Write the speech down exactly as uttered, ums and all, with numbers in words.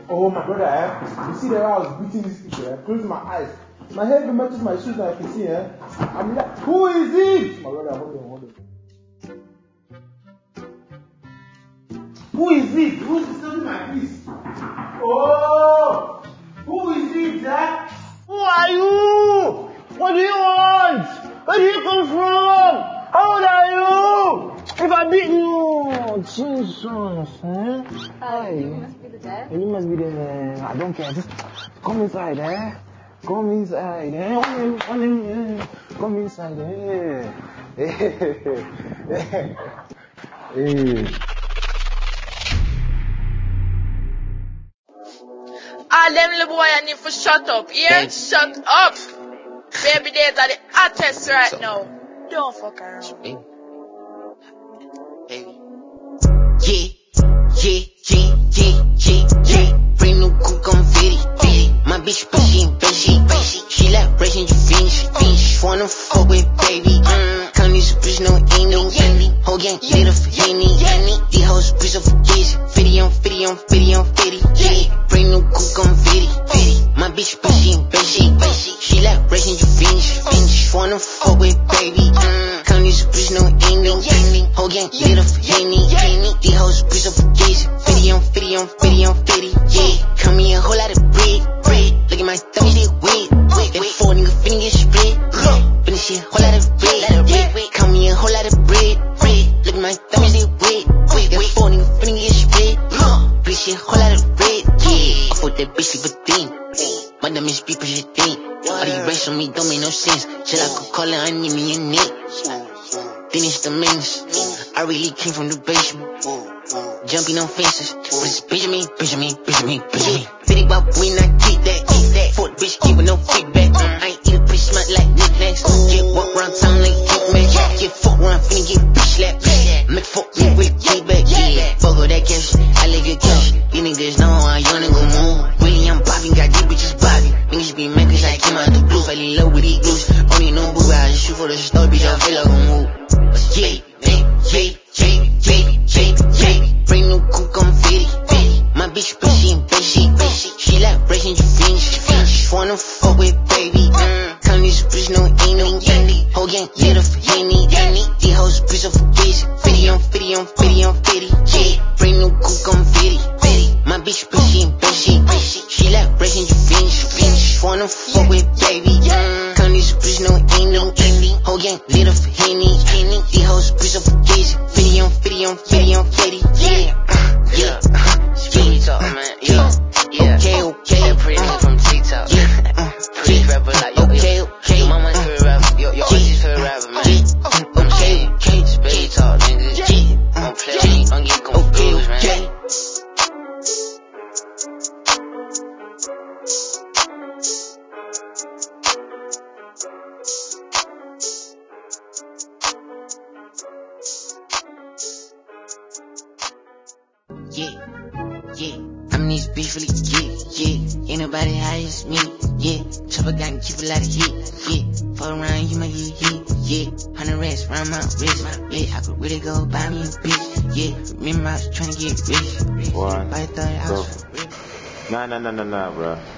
Oh, my brother, eh? You see the way I was beating these people, eh? Close my eyes. My head don't matches my shoes, and I can see, eh? I'm like, who is it? My brother, hold on, hold on. Who is it? Who is disturbing my peace? Oh! Who is it, eh? Who are you? What do you want? Where do you come from? How old are you? If I beat you, Jesus, eh? Hi. You must be the dad. You must be the man. I don't care. Just come inside, eh? Come inside, eh? Come inside, eh? Hey. All them little boy I need to shut up, yeah? Baby. Shut up! Baby days are the hottest right so, now. Don't fuck around. Baby. Baby. Yeah, yeah, yeah, yeah, yeah, yeah. Bring no cook on fitty, fitty. My bitch, but she ain't busy, busy. She like racing, you finish, finish. Wanna fuck with baby. Mm. Come this bitch, no ain't no ending. Whole gang, little for Henny, Henny. These hoes, bitch, of forget. Fitty on fitty on fitty on fitty, yeah. Bring no cook on fitty, fitty. My bitch, but she ain't busy, busy. She like racing, you finish, finish. Wanna fuck with baby. Mm. Come this bitch, no ain't no ending. Whole gang, little for Henny, Henny. These hoes, bitch, of forget. Fitty on fitty on fitty on fitty, yeah. Come me a whole lot of bread, bread. Look at my thumbs, they wet, wet. That four nigga finna get split, yeah. Finish shit, whole lot of bread, yeah. Come me a whole lot of bread, bread. Look at my thumbs, they wet, wet. That four nigga finna get split, yeah. Finish shit, whole lot of bread, yeah. I put that bitch sleep a thing. My dumb is people shit think. All these racks on me don't make no sense. Shit, I could call it, I need me a nick. Finish the menace. I really came from the basement. Jumping on fences. But it's Benjamin, Benjamin, Benjamin, Benjamin. Fitty bop when I kick that, kick that. Fuck bitch, keep with no feedback. I ain't eat a bitch smart like knickknacks. Get walk around town like kick man. Get fuck when I'm finna get bitch slapped. Make fuck me with feedback, yeah. Fuck all that cash, I live your cash. These niggas know how young nigga move. Really, I'm popping, got these bitches popping. Niggas be mad cause I came out the blue. Fell in love with these blues. Only no boo, I just shoot for the store, bitch, I feel like a move. Yeah, yeah, yeah, yeah, yeah, yeah. Bring no cook on fitty, fitty. My bitch, but she ain't busy, busy. She like racing, you finish, finish. Wanna fuck with baby. Mm. Come this bitch, no ain't no candy. Whole gang, little for Henny, Henny. These hoes, bitch, of forget. Fitty on fitty on fitty on fitty, yeah. Bring no cook on fitty, fitty. My bitch, but she ain't busy, busy. She like racing, you finish, finish. Wanna fuck with baby. Mm. Come this bitch, no ain't no candy. Whole gang, little for Henny, Henny. These hoes, bitch, of forget. Fitty on fitty on fitty on fitty, yeah. Yeah, uh, Speedy talk, man. Yeah, yeah. Okay, okay. That pretty nigga from TikTok. Yeah, uh, Pretty rapper like yo, okay, yo. okay. Your mama's favorite rapper. Yo, your auntie favorite rapper, man. I'm saying, okay. Speedy talk, nigga. Yeah, Don't play with me, don't get confused, man. okay. Yeah, yeah, I'm this bitch really, yeah, yeah. Ain't nobody high as me, yeah. Chopper got and keep a lot of heat, yeah. Fuck around, you might get hit, yeah. Hundred racks round my wrist, yeah. I could really go buy me a bitch, yeah. Remember I was trying to get rich, One, buy a third house go. for rich. Nah, nah, nah, nah, nah, bro.